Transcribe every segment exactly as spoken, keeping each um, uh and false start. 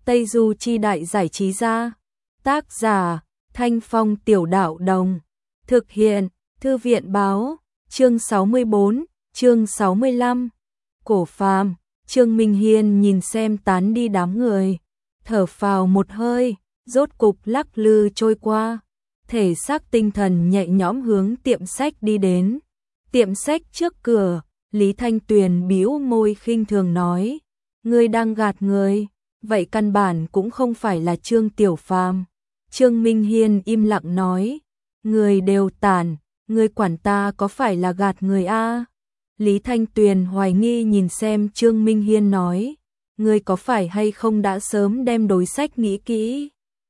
Tây Du Chi Đại Giải Trí Gia. Tác giả Thanh Phong Tiểu Đạo Đồng. Thực hiện Thư viện Báo. Chương sáu mươi bốn, chương sáu mươi lăm. Cổ Phàm. Trương Minh Hiên nhìn xem tán đi đám người, thở phào một hơi, rốt cục lắc lư trôi qua, thể xác tinh thần nhẹ nhõm hướng tiệm sách đi đến. Tiệm sách trước cửa, Lý Thanh Tuyền bĩu môi khinh thường nói: "Ngươi đang gạt người, vậy căn bản cũng không phải là Trương Tiểu Phàm." Trương Minh Hiên im lặng nói: "Người đều tàn, ngươi quản ta có phải là gạt người a?" Lý Thanh Tuyền hoài nghi nhìn xem Trương Minh Hiên nói: "Ngươi có phải hay không đã sớm đem đối sách nghĩ kỹ?"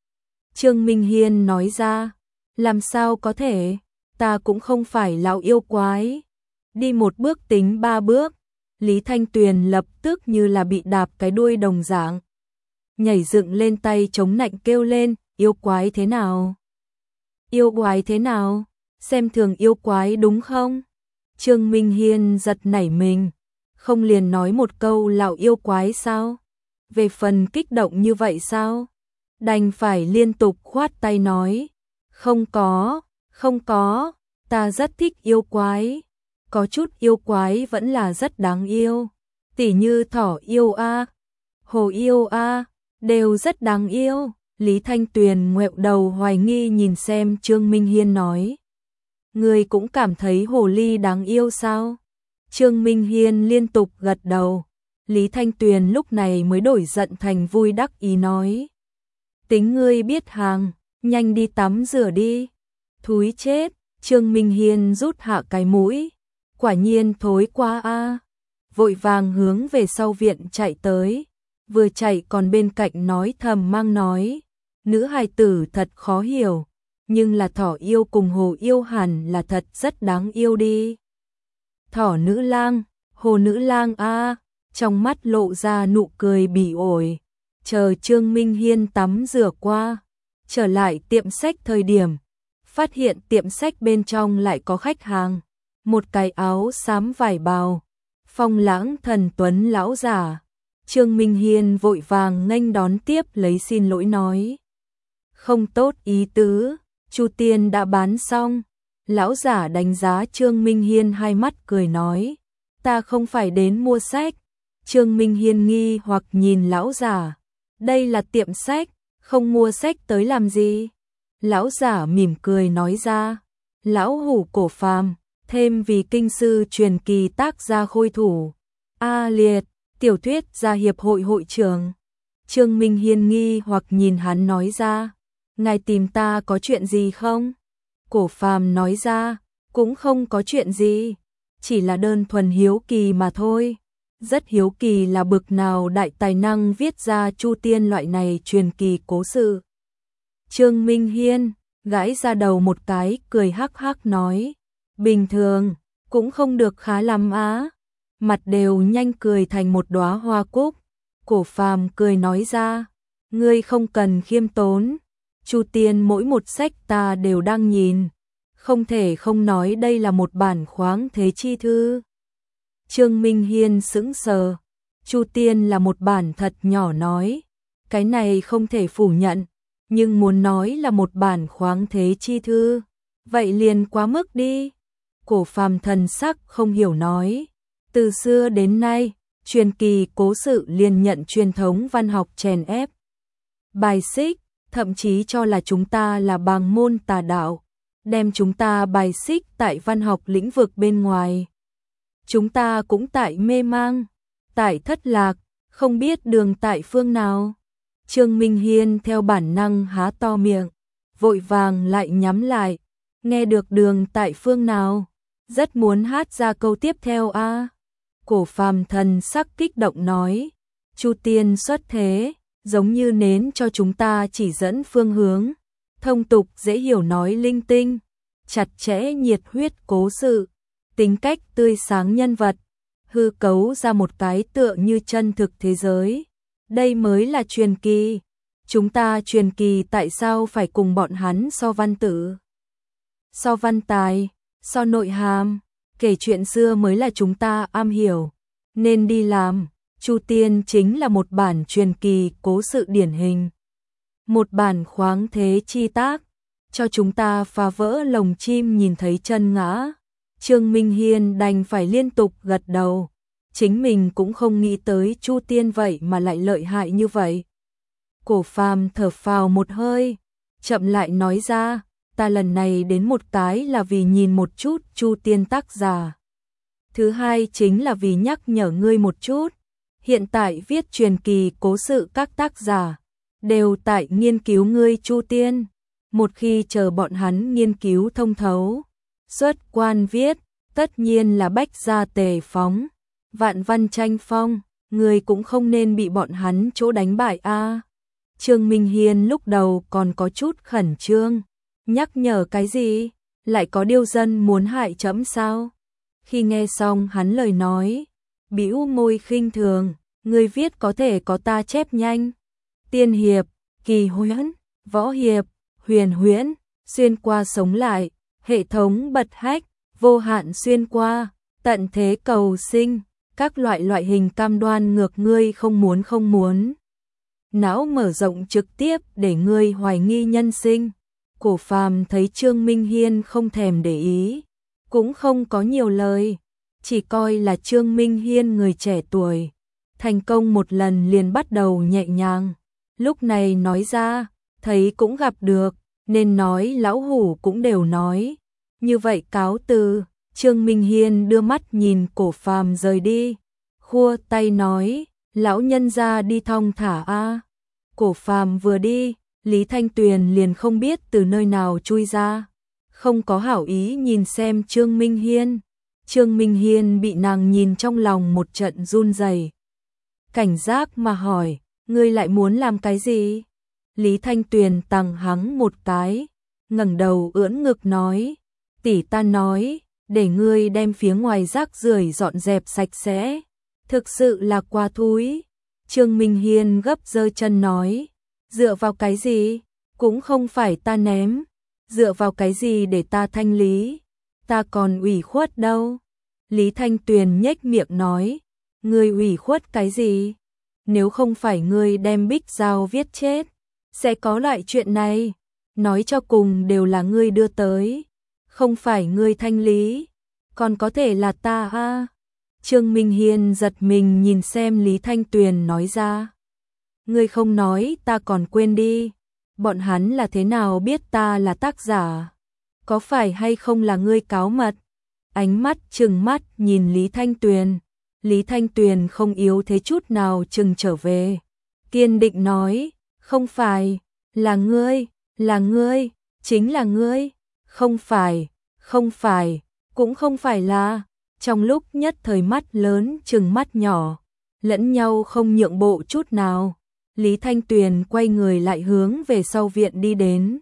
Trương Minh Hiên nói ra: "Làm sao có thể, ta cũng không phải lão yêu quái. Đi một bước tính ba bước." Lý Thanh Tuyền lập tức như là bị đạp cái đuôi đồng dạng, nhảy dựng lên, tay chống nạnh kêu lên: "Yêu quái thế nào? Yêu quái thế nào? Xem thường yêu quái đúng không?" Trương Minh Hiên giật nảy mình, không liền nói một câu lão yêu quái sao? Về phần kích động như vậy sao? Đành phải liên tục khoát tay nói: "Không có, không có, ta rất thích yêu quái. Có chút yêu quái vẫn là rất đáng yêu, tỉ như thỏ yêu a, hồ yêu a, đều rất đáng yêu." Lý Thanh Tuyền ngoẹo đầu hoài nghi nhìn xem Trương Minh Hiên nói: "Ngươi cũng cảm thấy hồ ly đáng yêu sao?" Trương Minh Hiên liên tục gật đầu. Lý Thanh Tuyền lúc này mới đổi giận thành vui, đắc ý nói: "Tính ngươi biết hàng, nhanh đi tắm rửa đi." Thúi chết. Trương Minh Hiên rút hạ cái mũi, quả nhiên thối quá a, vội vàng hướng về sau viện chạy tới, vừa chạy còn bên cạnh nói thầm mang nói: "Nữ hài tử thật khó hiểu, nhưng là thỏ yêu cùng hồ yêu hẳn là thật rất đáng yêu đi." Thỏ nữ lang, hồ nữ lang a, trong mắt lộ ra nụ cười bỉ ổi. Chờ Trương Minh Hiên tắm rửa qua, trở lại tiệm sách thời điểm, phát hiện tiệm sách bên trong lại có khách hàng, một cái áo xám vải bào, phong lãng thần tuấn lão giả. Trương Minh Hiên vội vàng nghênh đón tiếp lấy xin lỗi nói: "Không tốt ý tứ, Chu Tiên đã bán xong." Lão giả đánh giá Trương Minh Hiên hai mắt cười nói: "Ta không phải đến mua sách." Trương Minh Hiên nghi hoặc nhìn lão giả: "Đây là tiệm sách, không mua sách tới làm gì?" Lão giả mỉm cười nói ra: "Lão hủ Cổ Phàm, thêm vì kinh sư truyền kỳ tác gia khôi thủ, A Liệt, tiểu thuyết gia hiệp hội hội trưởng." Trương Minh Hiên nghi hoặc nhìn hắn nói ra: "Ngài tìm ta có chuyện gì không?" Cổ Phàm nói ra: "Cũng không có chuyện gì, chỉ là đơn thuần hiếu kỳ mà thôi. Rất hiếu kỳ là bực nào đại tài năng viết ra Chu Tiên loại này truyền kỳ cố sự." Trương Minh Hiên gãi ra đầu một cái, cười hắc hắc nói: "Bình thường, cũng không được khá lắm á." Mặt đều nhanh cười thành một đóa hoa cúc. Cổ Phàm cười nói ra: "Ngươi không cần khiêm tốn, Chu Tiên mỗi một sách ta đều đang nhìn, không thể không nói đây là một bản khoáng thế chi thư." Trương Minh Hiên sững sờ. Chu Tiên là một bản thật nhỏ nói, cái này không thể phủ nhận, nhưng muốn nói là một bản khoáng thế chi thư, vậy liền quá mức đi. Cổ Phàm thần sắc không hiểu nói: "Từ xưa đến nay, truyền kỳ cố sự liền nhận truyền thống văn học chèn ép, bài xích, thậm chí cho là chúng ta là bàng môn tà đạo, đem chúng ta bài xích tại văn học lĩnh vực bên ngoài. Chúng ta cũng tại mê mang, tại thất lạc, không biết đường tại phương nào." Trương Minh Hiên theo bản năng há to miệng, vội vàng lại nhắm lại. Nghe được đường tại phương nào, rất muốn hát ra câu tiếp theo a. Cổ Phàm thần sắc kích động nói: "Chu Tiên xuất thế, giống như nến cho chúng ta chỉ dẫn phương hướng, thông tục dễ hiểu nói linh tinh, chặt chẽ nhiệt huyết cố sự, tính cách tươi sáng nhân vật, hư cấu ra một cái tựa như chân thực thế giới. Đây mới là truyền kỳ. Chúng ta truyền kỳ tại sao phải cùng bọn hắn so văn tử, so văn tài, so nội hàm, kể chuyện xưa mới là chúng ta am hiểu, nên đi làm. Chu Tiên chính là một bản truyền kỳ cố sự điển hình. Một bản khoáng thế chi tác, cho chúng ta phá vỡ lồng chim nhìn thấy chân ngã. Trương Minh Hiên đành phải liên tục gật đầu. Chính mình cũng không nghĩ tới Chu Tiên vậy mà lại lợi hại như vậy. Cổ Phàm thở phào một hơi, chậm lại nói ra, ta lần này đến một cái là vì nhìn một chút Chu Tiên tác giả. Thứ hai chính là vì nhắc nhở ngươi một chút. Hiện tại viết truyền kỳ cố sự các tác giả đều tại nghiên cứu ngươi Chu Tiên. Một khi chờ bọn hắn nghiên cứu thông thấu, xuất quan viết, tất nhiên là bách gia tề phóng, vạn văn tranh phong, ngươi cũng không nên bị bọn hắn chỗ đánh bại a. Trương Minh Hiên lúc đầu còn có chút khẩn trương, nhắc nhở cái gì, lại có điêu dân muốn hại trẫm sao? Khi nghe xong hắn lời nói, bĩu môi khinh thường, ngươi viết có thể có ta chép nhanh. Tiên hiệp, kỳ huyễn, võ hiệp, huyền huyễn, xuyên qua sống lại, hệ thống bật hách, vô hạn xuyên qua, tận thế cầu sinh, các loại loại hình cam đoan ngược ngươi không muốn không muốn. Não mở rộng trực tiếp để ngươi hoài nghi nhân sinh. Cổ Phàm thấy Trương Minh Hiên không thèm để ý, cũng không có nhiều lời, chỉ coi là Trương Minh Hiên người trẻ tuổi, thành công một lần liền bắt đầu nhẹ nhàng. Lúc này nói ra, thấy cũng gặp được, nên nói lão hủ cũng đều nói. Như vậy cáo từ. Trương Minh Hiên đưa mắt nhìn Cổ Phàm rời đi, khua tay nói, lão nhân ra đi thong thả a. Cổ Phàm vừa đi, Lý Thanh Tuyền liền không biết từ nơi nào chui ra, không có hảo ý nhìn xem Trương Minh Hiên. Trương Minh Hiên bị nàng nhìn trong lòng một trận run rẩy, cảnh giác mà hỏi, ngươi lại muốn làm cái gì? Lý Thanh Tuyền tằng hắng một cái, ngẩng đầu ưỡn ngực nói, tỷ ta nói, để ngươi đem phía ngoài rác rưởi dọn dẹp sạch sẽ, thực sự là quá thúi. Trương Minh Hiên gấp giơ chân nói, dựa vào cái gì, cũng không phải ta ném, dựa vào cái gì để ta thanh lý, ta còn ủy khuất đâu. Lý Thanh Tuyền nhếch miệng nói, ngươi ủy khuất cái gì, nếu không phải ngươi đem Bích Giao viết chết, sẽ có loại chuyện này, nói cho cùng đều là ngươi đưa tới, không phải ngươi thanh lý, còn có thể là ta a. Trương Minh Hiên giật mình nhìn xem Lý Thanh Tuyền nói ra, ngươi không nói ta còn quên đi, bọn hắn là thế nào biết ta là tác giả, có phải hay không là ngươi cáo mật? Ánh mắt trừng mắt nhìn Lý Thanh Tuyền, Lý Thanh Tuyền không yếu thế chút nào trừng trở về, kiên định nói, không phải, là ngươi, là ngươi, chính là ngươi, không phải, không phải, cũng không phải là. Trong lúc nhất thời mắt lớn trừng mắt nhỏ, lẫn nhau không nhượng bộ chút nào, Lý Thanh Tuyền quay người lại hướng về sau viện đi đến.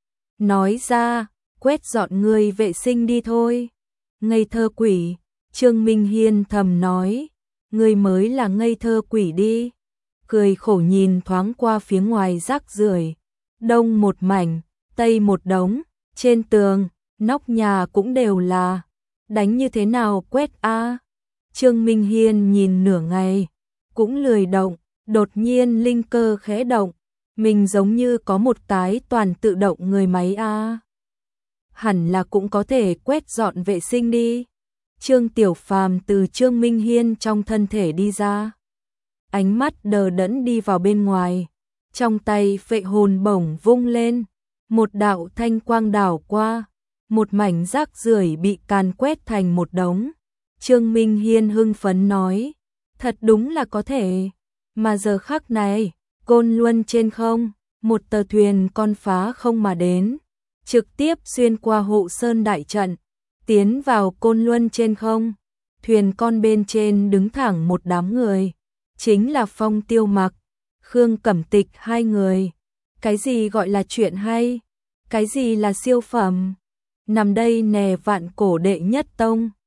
Nói ra, quét dọn ngươi vệ sinh đi thôi. Ngây thơ quỷ, Trương Minh Hiên thầm nói, ngươi mới là ngây thơ quỷ đi. Cười khổ nhìn thoáng qua phía ngoài rác rưởi, đông một mảnh, tây một đống, trên tường, nóc nhà cũng đều là. Đánh như thế nào quét a? Trương Minh Hiên nhìn nửa ngày, cũng lười động, đột nhiên linh cơ khẽ động, mình giống như có một cái toàn tự động người máy a. Hẳn là cũng có thể quét dọn vệ sinh đi. Trương Tiểu Phàm từ Trương Minh Hiên trong thân thể đi ra, ánh mắt đờ đẫn đi vào bên ngoài, trong tay phệ hồn bổng vung lên, một đạo thanh quang đảo qua. Một mảnh rác rưởi bị càn quét thành một đống. Trương Minh Hiên hưng phấn nói, thật đúng là có thể. Mà giờ khắc này, Côn Luân trên không, một tờ thuyền con phá không mà đến, trực tiếp xuyên qua hộ sơn đại trận, tiến vào Côn Luân trên không. Thuyền con bên trên đứng thẳng một đám người, chính là Phong Tiêu Mặc, Khương Cẩm Tịch hai người. Cái gì gọi là chuyện hay? Cái gì là siêu phẩm? Nằm đây nè vạn cổ đệ nhất tông,